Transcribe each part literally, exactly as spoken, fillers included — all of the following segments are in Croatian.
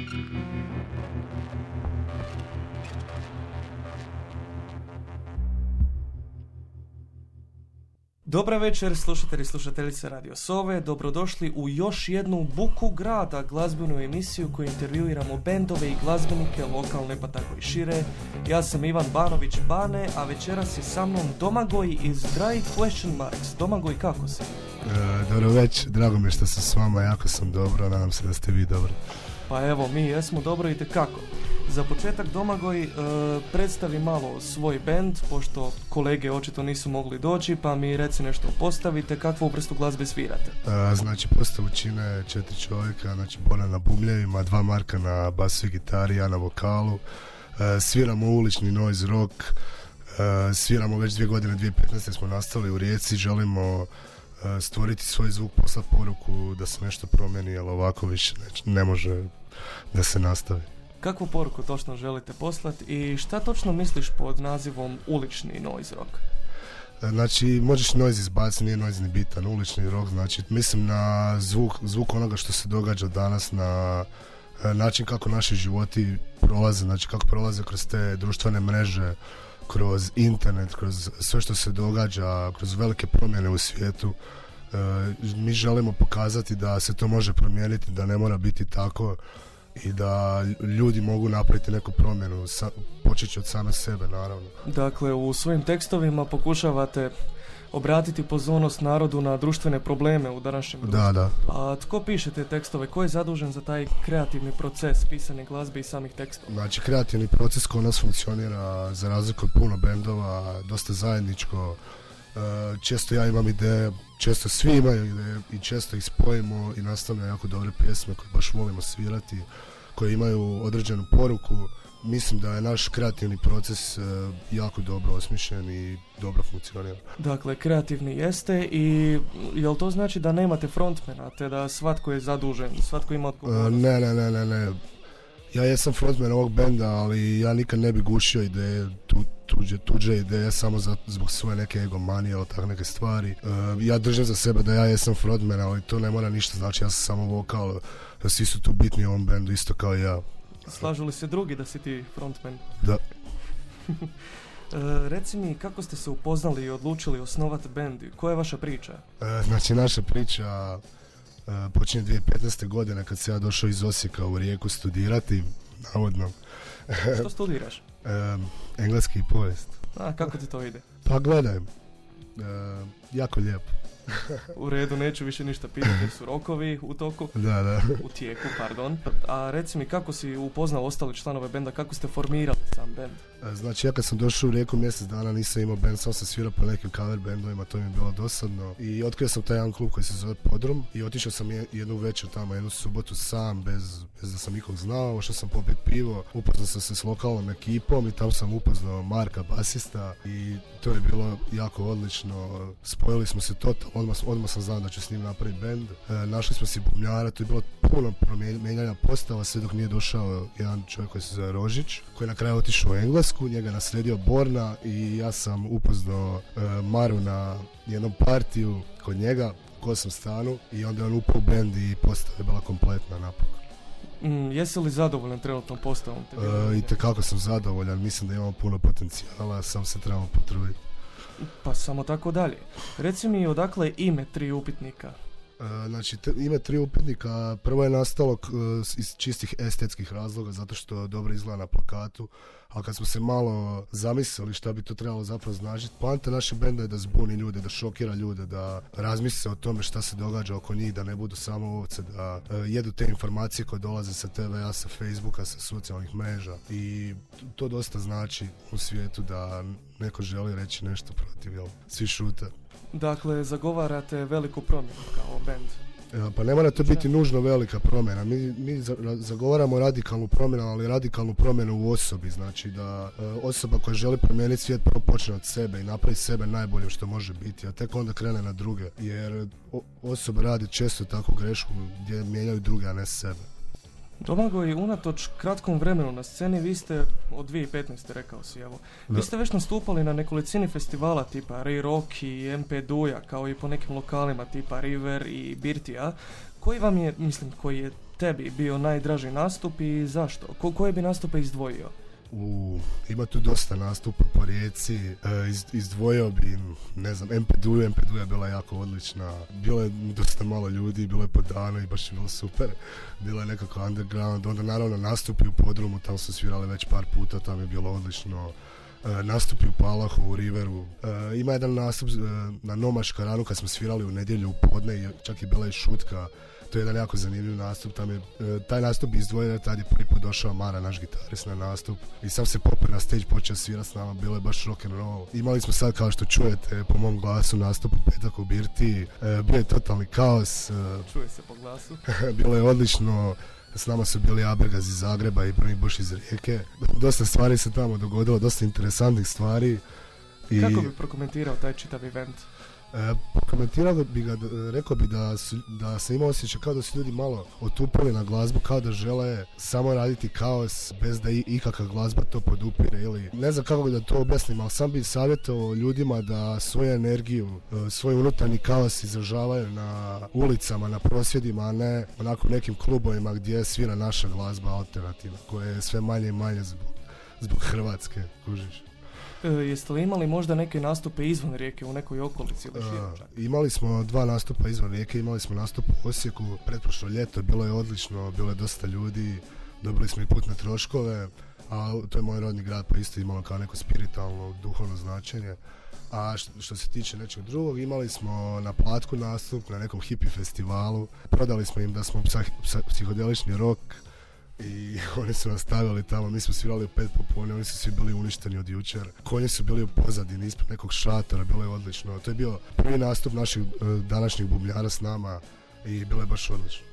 Dobar večer, slušatelji i slušateljice Radio Sove. Dobrodošli u još jednu Buku grada, glazbenu emisiju koju intervjuiramo bendove i glazbenike lokalne pa tako i šire. Ja sam Ivan Banović Bane, a večeras je sa mnom Domagoj iz Dry Question Marks. Domagoj, kako si? E, dobro već, drago mi je što sam s vama, jako sam dobro, nadam se da ste vi dobro. Pa evo, mi jesmo dobro i tekako. Za početak, Domagoj, e, predstavi malo svoj bend, pošto kolege očito nisu mogli doći, pa mi reci nešto postavite, kakvu vrstu glazbe svirate? E, znači, postavu čine četiri čovjeka, znači Bona na bubnjevima, dva Marka na basu i gitari, ja na vokalu. E, sviramo ulični noise rock, e, sviramo već dvije godine, dvije tisuće petnaeste smo nastali u Rijeci, želimo e, stvoriti svoj zvuk, poslati poruku da se nešto promijeni, jer ovako više ne, ne može da se nastavi. Kakvu poruku točno želite poslati i šta točno misliš pod nazivom ulični noise rock? Znači, možeš noise izbaciti, nije noise ni bitan, ulični rock, znači, mislim na zvuk, zvuk onoga što se događa danas, na način kako naši životi prolaze, znači kako prolaze kroz te društvene mreže, kroz internet, kroz sve što se događa, kroz velike promjene u svijetu. E, mi želimo pokazati da se to može promijeniti, da ne mora biti tako i da ljudi mogu napraviti neku promjenu, sa, počeći od same sebe, naravno. Dakle, u svojim tekstovima pokušavate obratiti pozornost narodu na društvene probleme u današnjem društvu. Da, da. A tko piše te tekstove? Ko je zadužen za taj kreativni proces pisanja glazbe i samih tekstova? Znači, kreativni proces kod nas funkcionira za razliku od puno bendova, dosta zajedničko. Često ja imam ideje, često svi imaju ideje i često ih spojimo i nastavljamo jako dobre pjesme koje baš volimo svirati, koje imaju određenu poruku. Mislim da je naš kreativni proces jako dobro osmišljen i dobro funkcionira. Dakle, kreativni jeste i jel to znači da nemate frontmana, te da svatko je zadužen, svatko ima odgovornost? Ne, ne, ne, ne, ne. Ja jesam frontman ovog benda, ali ja nikad ne bi gušio ideje, tu, tuđe, tuđe ideje samo za, zbog svoje neke egomanije ili tako neke stvari. E, ja držim za sebe da ja jesam frontman, ali to ne mora ništa, znači ja sam samo vokal, svi su tu bitni u ovom bendu, isto kao i ja. Slažu li se drugi da si ti frontman? Da. e, reci mi, kako ste se upoznali i odlučili osnovati bend? Koja je vaša priča? E, znači, naša priča Uh, počinje dvije tisuće petnaeste godine kad se ja došao iz Osijeka u Rijeku studirati, navodno. Što studiraš? uh, engleski i povijest. A, kako ti to ide? Pa gledaj, uh, jako lijepo. U redu, neću više ništa pitati jer su rokovi u toku. Da, da. U tijeku, pardon. A reci mi, kako si upoznao ostali članove benda, kako ste formirali sam bend? Znači, ja kad sam došao u Rijeku mjesec dana nisam imao bend, sam se svirao po nekim cover bendovima, to mi je bilo dosadno. I otkrio sam taj jedan klub koji se zove Podrum i otišao sam jednu večer tamo, jednu subotu sam, bez, bez da sam nikog znao, što sam popit pivo, upoznao sam se s lokalnom ekipom i tamo sam upoznao Marka, basista, i to je bilo jako odlično. Spojili smo se totalno, odmah, odmah sam znao da ću s njim napraviti bend. E, našli smo si bubnjara, to je bilo puno promijenjanja postava, sve dok nije došao jedan čovjek koji se zove Rožić, koji je na kraju otišao u Englesku, njega je naslijedio Borna i ja sam upoznao e, Maru na jednom partiju kod njega, u kojom sam stanu, i onda je on upao u bend i postava je bila kompletna napokon. Mm, jesi li zadovoljan trenutnom postavom? E, I tekako sam zadovoljan, mislim da imamo puno potencijala, sam se trebamo potruditi. Pa samo tako dalje. Reci mi odakle ime Tri upitnika? E, znači, te, ime Tri upitnika prvo je nastalo k, iz čistih estetskih razloga, zato što dobro izgleda na plakatu, a kad smo se malo zamislili šta bi to trebalo zapravo značiti, poanta našeg benda je da zbuni ljude, da šokira ljude, da razmisle o tome šta se događa oko njih, da ne budu samo ovce, da e, jedu te informacije koje dolaze sa te vea, sa Facebooka, sa socijalnih mreža, i to dosta znači u svijetu da neko želi reći nešto protiv, jel? Svi šute. Dakle, zagovarate veliku promjenu kao bend? Pa ne mora to biti nužno velika promjena. Mi, mi zagovaramo radikalnu promjenu, ali radikalnu promjenu u osobi. Znači da e, osoba koja želi promijeniti svijet prvo počne od sebe i napravi sebe najboljim što može biti, a tek onda krene na druge. Jer o, osoba radi često takvu grešku gdje mijenjaju druge, a ne sebe. Domagoj, unatoč kratkom vremenu na sceni, vi ste od dvije tisuće petnaeste rekao si, evo, da. Vi ste već nastupali na nekolicini festivala tipa Ray Rock i M P Duja, kao i po nekim lokalima tipa River i Birtija. Koji vam je, mislim, koji je tebi bio najdraži nastup i zašto? Ko, koje bi nastupe izdvojio? U, ima tu dosta nastupa po Rijeci, e, iz, izdvojio bi, ne znam, em pe de u, em pe de u je bila jako odlična, bilo je dosta malo ljudi, bilo je po danu i baš je bilo super, bilo je nekako underground, onda naravno nastupi u podrumu, tamo su svirali već par puta, tamo je bilo odlično. E, nastupi u Palahu, u Riveru. E, ima jedan nastup e, na Noma Škaranu kad smo svirali u nedjelju u podne i čak je bila i šutka. To je jedan jako zanimljiv nastup. Tam je, e, taj nastup bi izdvojio, tad je prvi put došao Mara, naš gitarist, na nastup. I sam se popeo na stage, počeo svirati s nama, bilo je baš rock and roll. Imali smo sad, kao što čujete, po mom glasu nastup u petak u Birti. E, bio je totalni kaos. E, Čuje se po glasu. bilo je odlično. S nama su bili Abergaz iz Zagreba i Brni Buš iz Rijeke. Dosta stvari se tamo dogodilo, dosta interesantnih stvari. I kako bi prokomentirao taj čitav event? E, komentirao bi ga, rekao bi da, su, da se ima osjećaj kao da su ljudi malo otupili na glazbu, kao da žele samo raditi kaos bez da i, ikakva glazba to podupire ili ne znam kako da to objasnim, ali sam bi savjetovao ljudima da svoju energiju, svoj unutarnji kaos izražavaju na ulicama, na prosvjedima, a ne onako nekim klubovima gdje svira naša glazba alternativna, koja je sve manje i manje zbog, zbog Hrvatske, kužiš. E, jeste li imali možda neke nastupe izvan Rijeke u nekoj okolici ili šire čak? Uh, imali smo dva nastupa izvan Rijeke, imali smo nastup u Osijeku, pretprošlo ljeto, bilo je odlično, bilo je dosta ljudi, dobili smo i putne troškove, a to je moj rodni grad, pa isto imalo kao neko spiritualno, duhovno značenje. A što, što se tiče nečeg drugog, imali smo na Platku nastup, na nekom hippie festivalu, prodali smo im da smo psah, psah, psihodelični rock, i oni su nas stavili tamo, mi smo svirali u pet popodne, oni su svi bili uništeni od jučer. Konji su bili u pozadini, ispred nekog šatora, bilo je odlično. To je bio prvi nastup naših današnjih bubnjara s nama i bilo je baš odlično.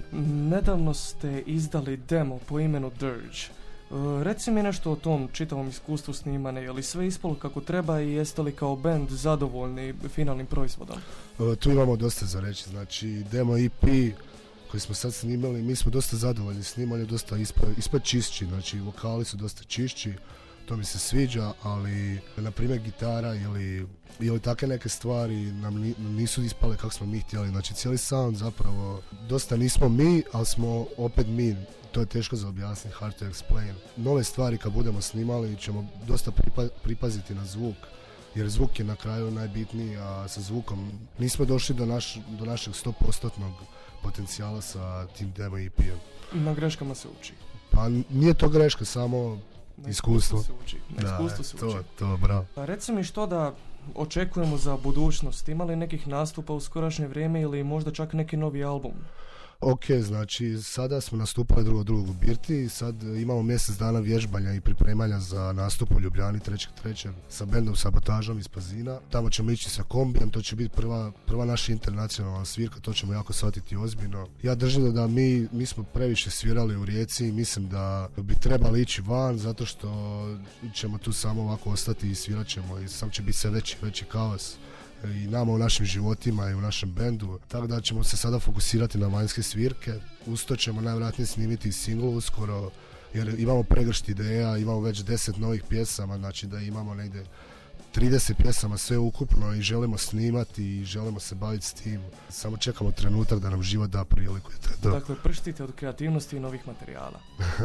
Nedavno ste izdali demo po imenu Dirge. Uh, reci mi nešto o tom čitavom iskustvu snimane, je li sve ispalo kako treba i jeste li kao band zadovoljni finalnim proizvodom? Uh, tu imamo dosta za reći, znači demo e pe koji smo sad snimali, mi smo dosta zadovoljni s njim, on je dosta ispod, ispod čišći, znači vokali su dosta čišći, to mi se sviđa, ali na primjer gitara ili, ili takve neke stvari nam nisu ispale kako smo mi htjeli, znači cijeli sound zapravo dosta nismo mi, ali smo opet mi, to je teško za objasniti, hard to explain. Nove stvari kad budemo snimali ćemo dosta pripa, pripaziti na zvuk, jer zvuk je na kraju najbitniji, a sa zvukom nismo došli do, naš, do našeg sto posto potencijala sa tim demo e pe-em. Na greškama se uči. Pa nije to greška, samo na iskustvo. Se uči. Na iskustvo da, se to, uči. to, bravo. A reci mi što da očekujemo za budućnost? Ima li nekih nastupa u skorašnje vrijeme ili možda čak neki novi album? Ok, znači sada smo nastupali drugo drugog u Birti i sad imamo mjesec dana vježbanja i pripremanja za nastup u Ljubljani trećeg trećeg sa bendom Sabotažom iz Pazina. Tamo ćemo ići sa kombijem, to će biti prva, prva naša internacionalna svirka, to ćemo jako shvatiti ozbiljno. Ja držim da mi, mi smo previše svirali u Rijeci i mislim da bi trebali ići van zato što ćemo tu samo ovako ostati i svirat ćemo i sam će biti sve veći veći kaos i nama u našim životima i u našem bendu, tako da ćemo se sada fokusirati na vanjske svirke. Uz to ćemo najvjerojatnije snimiti singl uskoro, jer imamo pregršt ideja, imamo već deset novih pjesama, znači da imamo negdje trideset pjesama sve ukupno i želimo snimati i želimo se baviti s tim. Samo čekamo trenutak da nam život da priliku. Dakle, prštite od kreativnosti i novih materijala.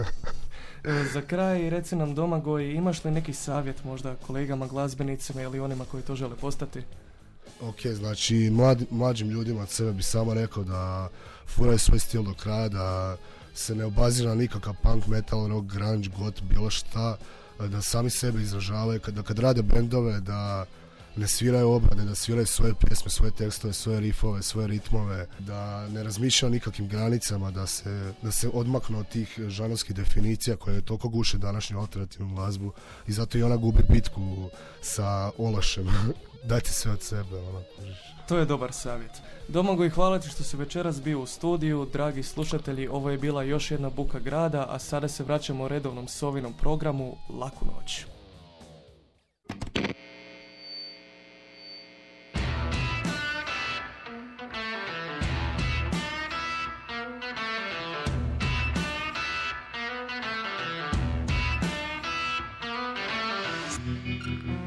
Za kraj, reci nam Domagoj, imaš li neki savjet možda kolegama glazbenicima ili onima koji to žele postati? Ok, znači mlad, mlađim ljudima od sebe bi samo rekao da furaju svoj stil do kraja, da se ne obazira na nikakav punk, metal, rock, grunge, goth, bilo šta, da sami sebe izražavaju, da kad rade bendove, da ne sviraju obrade, da sviraju svoje pjesme, svoje tekstove, svoje riffove, svoje ritmove, da ne razmišljaju o nikakvim granicama, da se, da se odmaknu od tih žanrovskih definicija koje toliko guše današnju alternativnu glazbu i zato i ona gubi bitku sa Ološem. Dajte sve od sebe. Ona. To je dobar savjet. Domagoj, hvala ti što si večeras bio u studiju. Dragi slušatelji, ovo je bila još jedna buka grada, a sada se vraćamo u redovnom Sovinom programu. Laku noć. Thank you.